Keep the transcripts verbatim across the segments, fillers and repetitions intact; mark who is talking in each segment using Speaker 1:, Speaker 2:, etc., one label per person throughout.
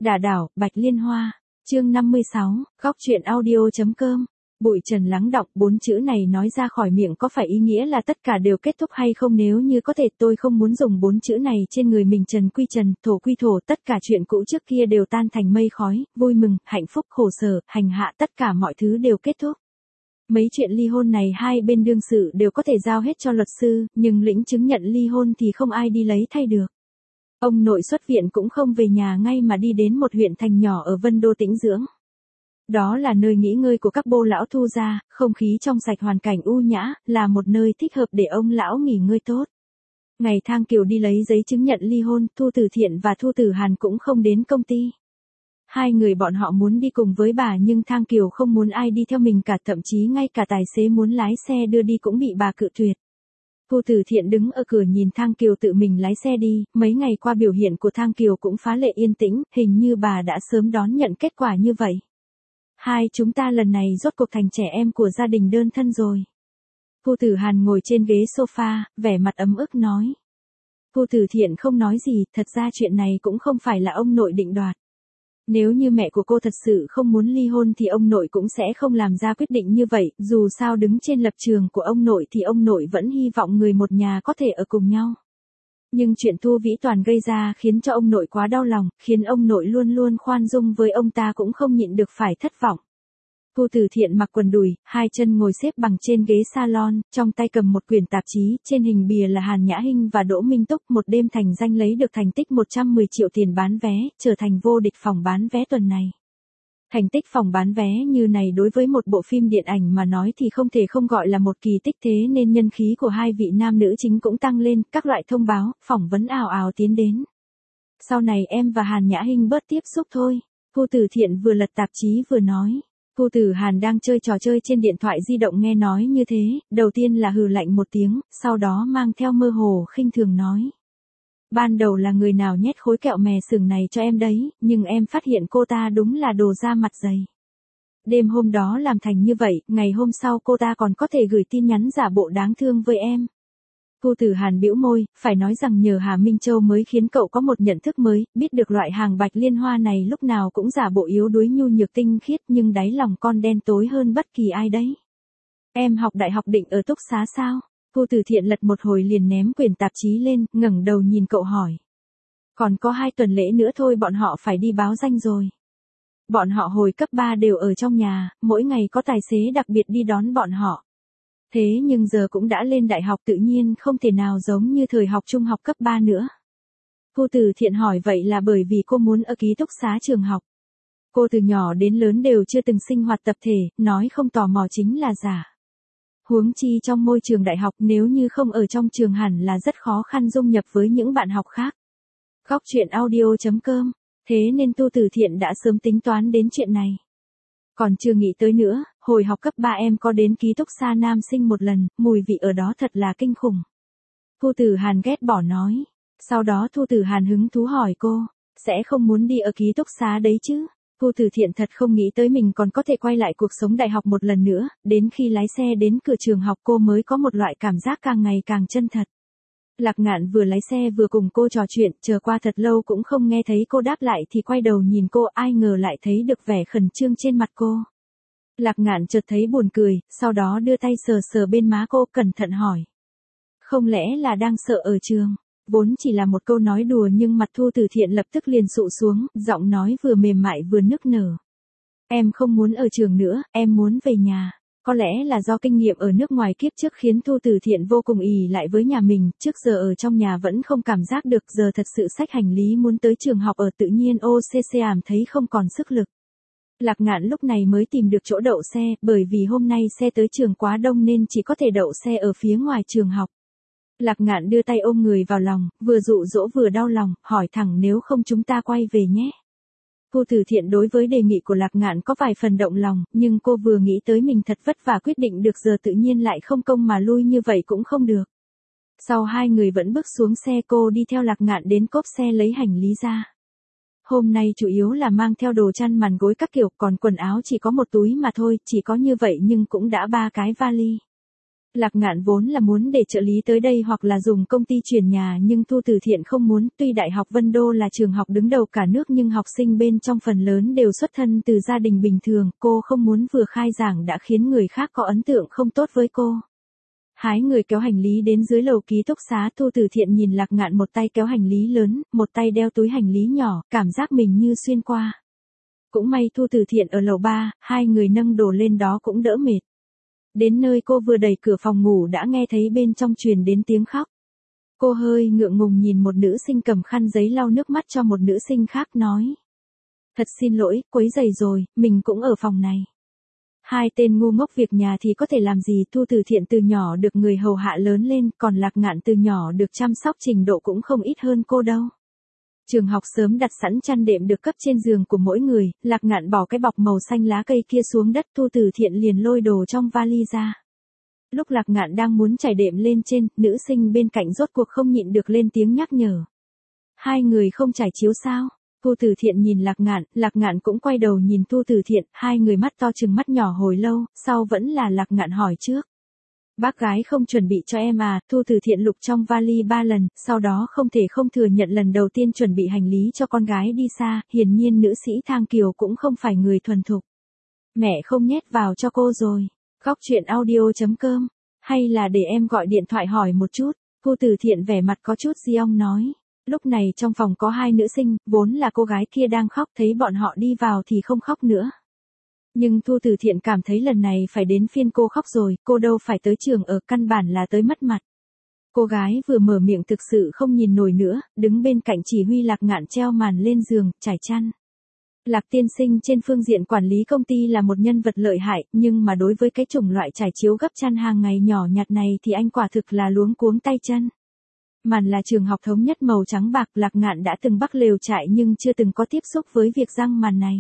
Speaker 1: Đả đảo, Bạch Liên Hoa. Chương năm mươi sáu, góc truyện audio.com. Bụi trần lắng đọng, bốn chữ này nói ra khỏi miệng có phải ý nghĩa là tất cả đều kết thúc hay không? Nếu như có thể, tôi không muốn dùng bốn chữ này trên người mình. Trần quy trần, thổ quy thổ, tất cả chuyện cũ trước kia đều tan thành mây khói, vui mừng, hạnh phúc, khổ sở, hành hạ, tất cả mọi thứ đều kết thúc. Mấy chuyện ly hôn này hai bên đương sự đều có thể giao hết cho luật sư, nhưng lĩnh chứng nhận ly hôn thì không ai đi lấy thay được. Ông nội xuất viện cũng không về nhà ngay mà đi đến một huyện thành nhỏ ở Vân Đô tĩnh dưỡng. Đó là nơi nghỉ ngơi của các bô lão Thu gia, không khí trong sạch, hoàn cảnh u nhã, là một nơi thích hợp để ông lão nghỉ ngơi tốt. Ngày Thang Kiều đi lấy giấy chứng nhận ly hôn, Thu Tử Thiện và Thu Tử Hàn cũng không đến công ty. Hai người bọn họ muốn đi cùng với bà nhưng Thang Kiều không muốn ai đi theo mình cả, thậm chí ngay cả tài xế muốn lái xe đưa đi cũng bị bà cự tuyệt. Thu Tử Thiện đứng ở cửa nhìn Thang Kiều tự mình lái xe đi, mấy ngày qua biểu hiện của Thang Kiều cũng phá lệ yên tĩnh, hình như bà đã sớm đón nhận kết quả như vậy. Hai chúng ta lần này rốt cuộc thành trẻ em của gia đình đơn thân rồi. Thu Tử Hàn ngồi trên ghế sofa, vẻ mặt ấm ức nói. Thu Tử Thiện không nói gì, thật ra chuyện này cũng không phải là ông nội định đoạt. Nếu như mẹ của cô thật sự không muốn ly hôn thì ông nội cũng sẽ không làm ra quyết định như vậy, dù sao đứng trên lập trường của ông nội thì ông nội vẫn hy vọng người một nhà có thể ở cùng nhau. Nhưng chuyện Thu Vĩ Toàn gây ra khiến cho ông nội quá đau lòng, khiến ông nội luôn luôn khoan dung với ông ta cũng không nhịn được phải thất vọng. Thu Tử Thiện mặc quần đùi, hai chân ngồi xếp bằng trên ghế salon, trong tay cầm một quyển tạp chí, trên hình bìa là Hàn Nhã Hinh và Đỗ Minh Túc. Một đêm thành danh lấy được thành tích một trăm mười triệu tiền bán vé, trở thành vô địch phòng bán vé tuần này. Thành tích phòng bán vé như này đối với một bộ phim điện ảnh mà nói thì không thể không gọi là một kỳ tích, thế nên nhân khí của hai vị nam nữ chính cũng tăng lên, các loại thông báo, phỏng vấn ào ào tiến đến. Sau này em và Hàn Nhã Hinh bớt tiếp xúc thôi, Thu Tử Thiện vừa lật tạp chí vừa nói. Thu Tử Hàn đang chơi trò chơi trên điện thoại di động nghe nói như thế, đầu tiên là hừ lạnh một tiếng, sau đó mang theo mơ hồ khinh thường nói. Ban đầu là người nào nhét khối kẹo mè sừng này cho em đấy, nhưng em phát hiện cô ta đúng là đồ da mặt dày. Đêm hôm đó làm thành như vậy, ngày hôm sau cô ta còn có thể gửi tin nhắn giả bộ đáng thương với em. Thu Tử Hàn bĩu môi, phải nói rằng nhờ Hà Minh Châu mới khiến cậu có một nhận thức mới, biết được loại hàng Bạch Liên Hoa này lúc nào cũng giả bộ yếu đuối nhu nhược tinh khiết nhưng đáy lòng con đen tối hơn bất kỳ ai đấy. Em học đại học định ở túc xá sao? Thu Tử Thiện lật một hồi liền ném quyển tạp chí lên, ngẩng đầu nhìn cậu hỏi. Còn có hai tuần lễ nữa thôi bọn họ phải đi báo danh rồi. Bọn họ hồi cấp ba đều ở trong nhà, mỗi ngày có tài xế đặc biệt đi đón bọn họ. Thế nhưng giờ cũng đã lên đại học tự nhiên không thể nào giống như thời học trung học cấp ba nữa. Thu Tử Thiện hỏi vậy là bởi vì cô muốn ở ký túc xá trường học. Cô từ nhỏ đến lớn đều chưa từng sinh hoạt tập thể, nói không tò mò chính là giả. Huống chi trong môi trường đại học nếu như không ở trong trường hẳn là rất khó khăn dung nhập với những bạn học khác. Góc truyện audio.com. Thế nên Thu Tử Thiện đã sớm tính toán đến chuyện này. Còn chưa nghĩ tới nữa, hồi học cấp ba em có đến ký túc xá nam sinh một lần, mùi vị ở đó thật là kinh khủng. Thu Tử Hàn ghét bỏ nói. Sau đó Thu Tử Hàn hứng thú hỏi cô, sẽ không muốn đi ở ký túc xá đấy chứ? Thu Tử Thiện thật không nghĩ tới mình còn có thể quay lại cuộc sống đại học một lần nữa, đến khi lái xe đến cửa trường học cô mới có một loại cảm giác càng ngày càng chân thật. Lạc Ngạn vừa lái xe vừa cùng cô trò chuyện, chờ qua thật lâu cũng không nghe thấy cô đáp lại thì quay đầu nhìn cô, ai ngờ lại thấy được vẻ khẩn trương trên mặt cô. Lạc Ngạn chợt thấy buồn cười, sau đó đưa tay sờ sờ bên má cô, cẩn thận hỏi. Không lẽ là đang sợ ở trường? Vốn chỉ là một câu nói đùa nhưng mặt Thu Tử Thiện lập tức liền sụ xuống, giọng nói vừa mềm mại vừa nức nở. Em không muốn ở trường nữa, em muốn về nhà. Có lẽ là do kinh nghiệm ở nước ngoài kiếp trước khiến Thu Tử Thiện vô cùng ỷ lại với nhà mình, trước giờ ở trong nhà vẫn không cảm giác được, giờ thật sự xách hành lý muốn tới trường học ở tự nhiên ô xê xê ảm thấy không còn sức lực. Lạc Ngạn lúc này mới tìm được chỗ đậu xe, bởi vì hôm nay xe tới trường quá đông nên chỉ có thể đậu xe ở phía ngoài trường học. Lạc Ngạn đưa tay ôm người vào lòng, vừa dụ dỗ vừa đau lòng, hỏi thẳng nếu không chúng ta quay về nhé. Thu Tử Thiện đối với đề nghị của Lạc Ngạn có vài phần động lòng, nhưng cô vừa nghĩ tới mình thật vất vả quyết định được giờ tự nhiên lại không công mà lui như vậy cũng không được. Sau hai người vẫn bước xuống xe cô đi theo Lạc Ngạn đến cốp xe lấy hành lý ra. Hôm nay chủ yếu là mang theo đồ chăn màn gối các kiểu, còn quần áo chỉ có một túi mà thôi, chỉ có như vậy nhưng cũng đã ba cái vali. Lạc Ngạn vốn là muốn để trợ lý tới đây hoặc là dùng công ty chuyển nhà nhưng Thu Từ Thiện không muốn, tuy Đại học Vân Đô là trường học đứng đầu cả nước nhưng học sinh bên trong phần lớn đều xuất thân từ gia đình bình thường, cô không muốn vừa khai giảng đã khiến người khác có ấn tượng không tốt với cô. Hái người kéo hành lý đến dưới lầu ký túc xá, Thu Từ Thiện nhìn Lạc Ngạn một tay kéo hành lý lớn, một tay đeo túi hành lý nhỏ, cảm giác mình như xuyên qua. Cũng may Thu Từ Thiện ở lầu ba, hai người nâng đồ lên đó cũng đỡ mệt. Đến nơi cô vừa đẩy cửa phòng ngủ đã nghe thấy bên trong truyền đến tiếng khóc. Cô hơi ngượng ngùng nhìn một nữ sinh cầm khăn giấy lau nước mắt cho một nữ sinh khác nói. Thật xin lỗi, quấy rầy rồi, mình cũng ở phòng này. Hai tên ngu ngốc việc nhà thì có thể làm gì, Thu Từ Thiện từ nhỏ được người hầu hạ lớn lên, còn Lạc Ngạn từ nhỏ được chăm sóc trình độ cũng không ít hơn cô đâu. Trường học sớm đặt sẵn chăn đệm được cấp trên giường của mỗi người, Lạc Ngạn bỏ cái bọc màu xanh lá cây kia xuống đất, Thu Từ Thiện liền lôi đồ trong vali ra. Lúc Lạc Ngạn đang muốn trải đệm lên trên, nữ sinh bên cạnh rốt cuộc không nhịn được lên tiếng nhắc nhở. Hai người không trải chiếu sao? Thu Từ Thiện nhìn Lạc Ngạn, Lạc Ngạn cũng quay đầu nhìn Thu Từ Thiện, hai người mắt to trừng mắt nhỏ hồi lâu, sau vẫn là Lạc Ngạn hỏi trước. Bác gái không chuẩn bị cho em à? Thu Từ Thiện lục trong vali ba lần, sau đó không thể không thừa nhận lần đầu tiên chuẩn bị hành lý cho con gái đi xa, hiển nhiên nữ sĩ Thang Kiều cũng không phải người thuần thục. Mẹ không nhét vào cho cô rồi. Góc chuyện audio chấm com, hay là để em gọi điện thoại hỏi một chút? Thu Từ Thiện vẻ mặt có chút giông nói. Lúc này trong phòng có hai nữ sinh, vốn là cô gái kia đang khóc, thấy bọn họ đi vào thì không khóc nữa. Nhưng Thu Từ Thiện cảm thấy lần này phải đến phiên cô khóc rồi, cô đâu phải tới trường ở, căn bản là tới mất mặt. Cô gái vừa mở miệng thực sự không nhìn nổi nữa, đứng bên cạnh chỉ huy Lạc Ngạn treo màn lên giường, trải chăn. Lạc tiên sinh trên phương diện quản lý công ty là một nhân vật lợi hại, nhưng mà đối với cái chủng loại trải chiếu gấp chăn hàng ngày nhỏ nhặt này thì anh quả thực là luống cuống tay chân. Màn là trường học thống nhất màu trắng bạc, Lạc Ngạn đã từng bắc lều trại nhưng chưa từng có tiếp xúc với việc răng màn này.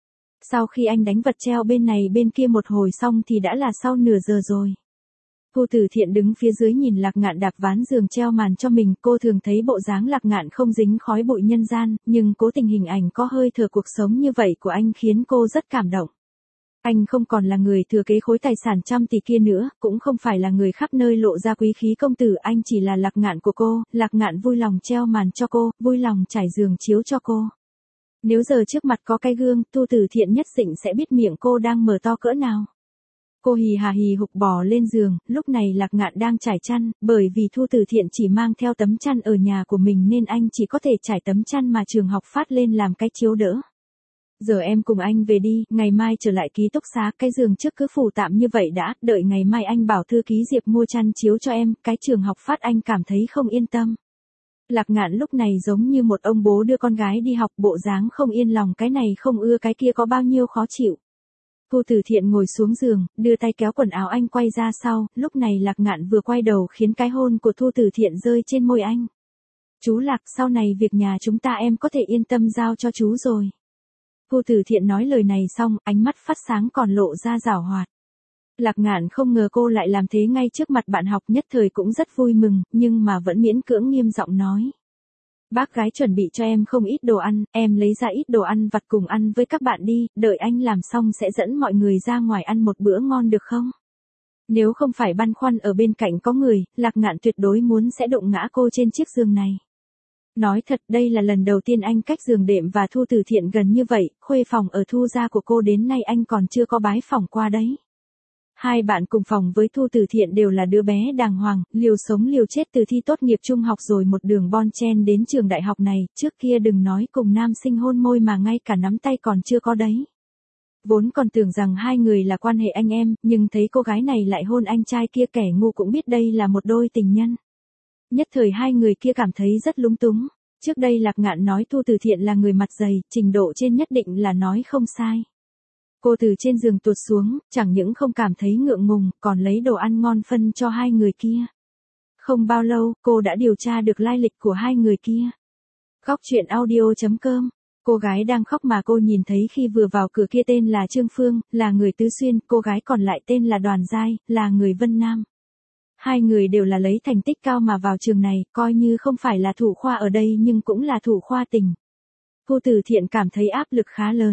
Speaker 1: Sau khi anh đánh vật treo bên này bên kia một hồi xong thì đã là sau nửa giờ rồi. Thu Từ Thiện đứng phía dưới nhìn Lạc Ngạn đạp ván giường treo màn cho mình, cô thường thấy bộ dáng Lạc Ngạn không dính khói bụi nhân gian, nhưng cố tình hình ảnh có hơi thở cuộc sống như vậy của anh khiến cô rất cảm động. Anh không còn là người thừa kế khối tài sản trăm tỷ kia nữa, cũng không phải là người khắp nơi lộ ra quý khí công tử, anh chỉ là Lạc Ngạn của cô, Lạc Ngạn vui lòng treo màn cho cô, vui lòng trải giường chiếu cho cô. Nếu giờ trước mặt có cái gương, Thu Từ Thiện nhất định sẽ biết miệng cô đang mở to cỡ nào. Cô hì hà hì hục bò lên giường, lúc này Lạc Ngạn đang trải chăn, bởi vì Thu Từ Thiện chỉ mang theo tấm chăn ở nhà của mình nên anh chỉ có thể trải tấm chăn mà trường học phát lên làm cái chiếu đỡ. Giờ em cùng anh về đi, ngày mai trở lại ký túc xá, cái giường trước cứ phủ tạm như vậy đã, đợi ngày mai anh bảo thư ký Diệp mua chăn chiếu cho em, cái trường học phát anh cảm thấy không yên tâm. Lạc Ngạn lúc này giống như một ông bố đưa con gái đi học, bộ dáng không yên lòng cái này không ưa cái kia có bao nhiêu khó chịu. Thu Từ Thiện ngồi xuống giường, đưa tay kéo quần áo anh quay ra sau, lúc này Lạc Ngạn vừa quay đầu khiến cái hôn của Thu Từ Thiện rơi trên môi anh. Chú Lạc, sau này việc nhà chúng ta em có thể yên tâm giao cho chú rồi. Thu Từ Thiện nói lời này xong, ánh mắt phát sáng còn lộ ra giảo hoạt. Lạc Ngạn không ngờ cô lại làm thế ngay trước mặt bạn học, nhất thời cũng rất vui mừng, nhưng mà vẫn miễn cưỡng nghiêm giọng nói. Bác gái chuẩn bị cho em không ít đồ ăn, em lấy ra ít đồ ăn vặt cùng ăn với các bạn đi, đợi anh làm xong sẽ dẫn mọi người ra ngoài ăn một bữa ngon được không? Nếu không phải băn khoăn ở bên cạnh có người, Lạc Ngạn tuyệt đối muốn sẽ đụng ngã cô trên chiếc giường này. Nói thật, đây là lần đầu tiên anh cách giường đệm và Thu Từ Thiện gần như vậy, khuê phòng ở Thu gia của cô đến nay anh còn chưa có bái phỏng qua đấy. Hai bạn cùng phòng với Thu Từ Thiện đều là đứa bé đàng hoàng, liều sống liều chết từ thi tốt nghiệp trung học rồi một đường bon chen đến trường đại học này, trước kia đừng nói cùng nam sinh hôn môi mà ngay cả nắm tay còn chưa có đấy. Vốn còn tưởng rằng hai người là quan hệ anh em, nhưng thấy cô gái này lại hôn anh trai kia, kẻ ngu cũng biết đây là một đôi tình nhân. Nhất thời hai người kia cảm thấy rất lúng túng. Trước đây Lạc Ngạn nói Thu Từ Thiện là người mặt dày, trình độ trên nhất định là nói không sai. Cô từ trên giường tuột xuống, chẳng những không cảm thấy ngượng ngùng, còn lấy đồ ăn ngon phân cho hai người kia. Không bao lâu, cô đã điều tra được lai lịch của hai người kia. Góc chuyện audio chấm com. Cô gái đang khóc mà cô nhìn thấy khi vừa vào cửa kia tên là Trương Phương, là người Tứ Xuyên, cô gái còn lại tên là Đoàn Giai, là người Vân Nam. Hai người đều là lấy thành tích cao mà vào trường này, coi như không phải là thủ khoa ở đây nhưng cũng là thủ khoa tỉnh. Thu Từ Thiện cảm thấy áp lực khá lớn.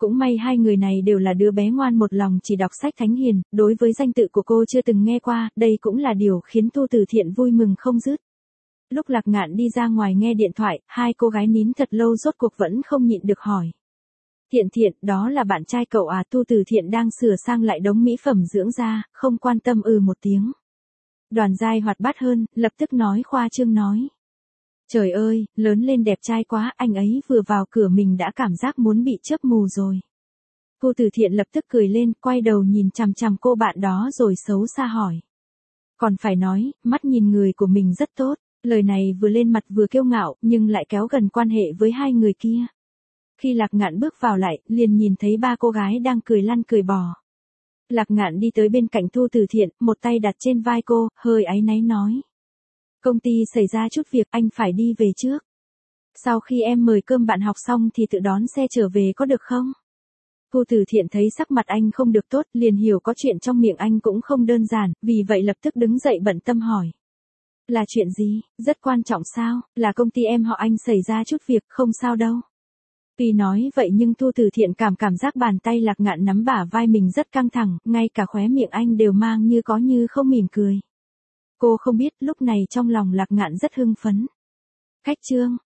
Speaker 1: Cũng may hai người này đều là đứa bé ngoan một lòng chỉ đọc sách thánh hiền, đối với danh tự của cô chưa từng nghe qua, đây cũng là điều khiến Tu Từ Thiện vui mừng không dứt. Lúc Lạc Ngạn đi ra ngoài nghe điện thoại, hai cô gái nín thật lâu rốt cuộc vẫn không nhịn được hỏi. Thiện Thiện, đó là bạn trai cậu à? Tu Từ Thiện đang sửa sang lại đống mỹ phẩm dưỡng da, không quan tâm ừ một tiếng. Đoàn Giai hoạt bát hơn, lập tức nói khoa trương nói. Trời ơi, lớn lên đẹp trai quá, anh ấy vừa vào cửa mình đã cảm giác muốn bị chớp mù rồi. Tu Từ Thiện lập tức cười lên, quay đầu nhìn chằm chằm cô bạn đó rồi xấu xa hỏi. Còn phải nói, mắt nhìn người của mình rất tốt. Lời này vừa lên mặt vừa kiêu ngạo, nhưng lại kéo gần quan hệ với hai người kia. Khi Lạc Ngạn bước vào lại, liền nhìn thấy ba cô gái đang cười lăn cười bò. Lạc Ngạn đi tới bên cạnh Tu Từ Thiện, một tay đặt trên vai cô, hơi áy náy nói. Công ty xảy ra chút việc, anh phải đi về trước. Sau khi em mời cơm bạn học xong thì tự đón xe trở về có được không? Tu Từ Thiện thấy sắc mặt anh không được tốt, liền hiểu có chuyện trong miệng anh cũng không đơn giản, vì vậy lập tức đứng dậy bận tâm hỏi. Là chuyện gì, rất quan trọng sao, là công ty em họ Anh xảy ra chút việc, không sao đâu. Tuy nói vậy nhưng Tu Từ Thiện cảm cảm giác bàn tay Lạc Ngạn nắm bả vai mình rất căng thẳng, ngay cả khóe miệng anh đều mang như có như không mỉm cười. Cô không biết lúc này trong lòng Lạc Ngạn rất hưng phấn. Khách trương,